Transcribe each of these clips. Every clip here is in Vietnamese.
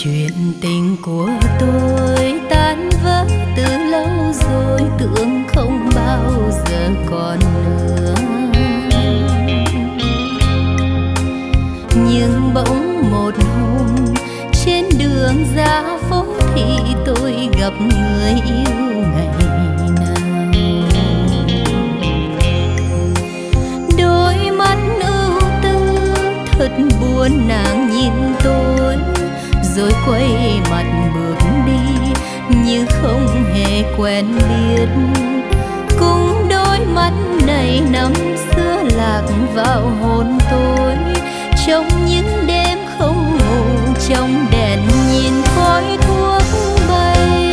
Chuyện tình của tôi tan vỡ từ lâu rồi, tưởng không bao giờ còn nữa. Nhưng bỗng một hôm trên đường ra phố thì tôi gặp người yêu ngày nào. Đôi mắt ưu tư thật buồn, nàng nhìn tôi rồi quay mặt bước đi như không hề quen biết. Cùng đôi mắt này năm xưa lạc vào hồn tôi, trong những đêm không ngủ, trong đèn nhìn khói thuốc bay.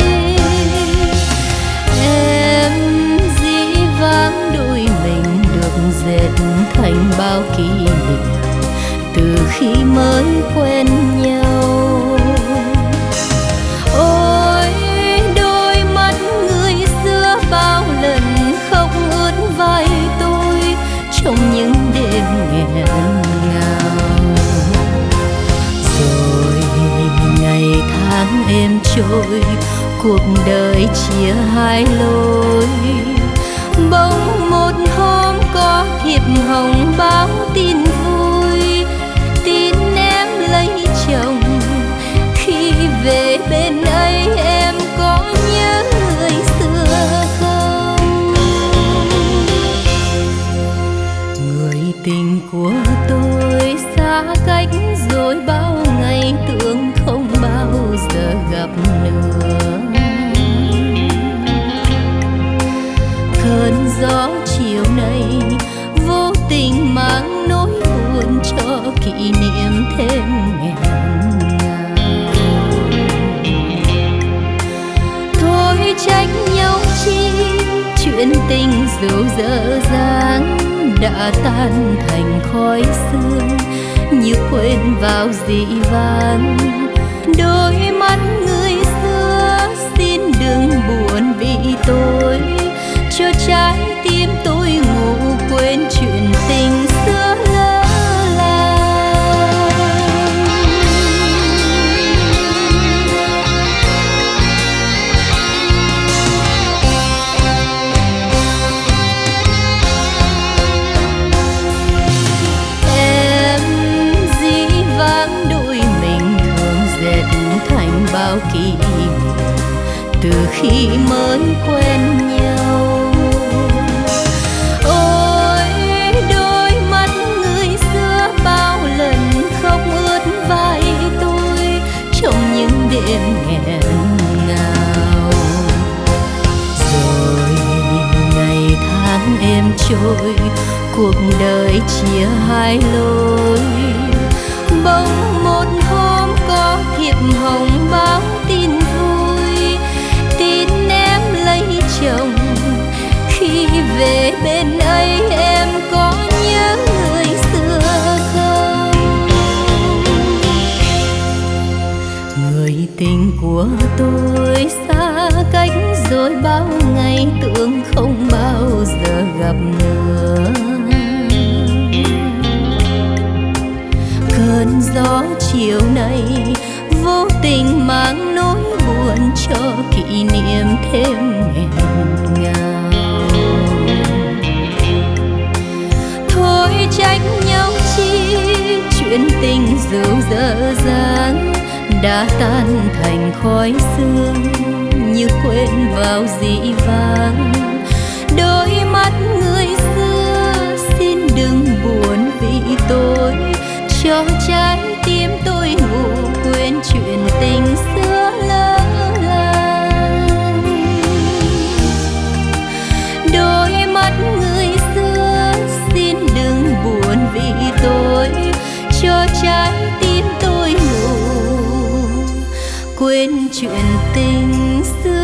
Em dĩ vãng đôi mình được dệt thành bao kỷ niệm từ khi mới quen nhau. Ôi đôi mắt người xưa bao lần khóc ướt vai tôi trong những đêm nghẹn ngào. Rồi ngày tháng êm trôi, cuộc đời chia hai lối. Bỗng một hôm có thiệp hồng báo tin vui, tin em lấy chồng. Khi về bên ấy em có nhớ người xưa không? Người tình của tôi xa cách rồi bao ngày, tưởng không bao giờ gặp nữa. Cơn gió chiều nay vô tình mang nỗi buồn cho kỷ niệm thêm nghẹn ngào. Thôi trách nhau chi, chuyện tình dù dở dang đã tan thành khói sương như quên vào dĩ vãng. Đôi mắt người xưa xin đừng buồn vì tôi, cho trái tim tôi ngủ quên chuyện tình xưa lỡ làng. Em dĩ vãng đôi mình thường dệt thành bao kỷ niệm từ khi mới quen nhau. Ôi đôi mắt người xưa bao lần khóc ướt vai tôi trong những đêm nghẹn ngào. Rồi ngày tháng êm trôi, cuộc đời chia hai lối. Bỗng một hôm có thiệp hồng báo tin vui, tin em lấy chồng. Khi về bên ấy em có nhớ người xưa không? Người tình của tôi xa cách rồi bao ngày, tưởng không bao giờ gặp nữa. Cơn gió chiều nay vô tình mang nỗi buồn cho kỷ niệm thêm nghẹn ngào. Thôi trách nhau chi, chuyện tình dù dở dang đã tan thành khói sương như quên vào dĩ vãng. Đôi mắt người xưa xin đừng buồn vì tôi, cho trái tim tôi ngủ quên chuyện tình xưa lỡ làng. Đôi mắt người xưa xin đừng buồn vì tôi, cho trái tim tôi ngủ quên chuyện tình xưa.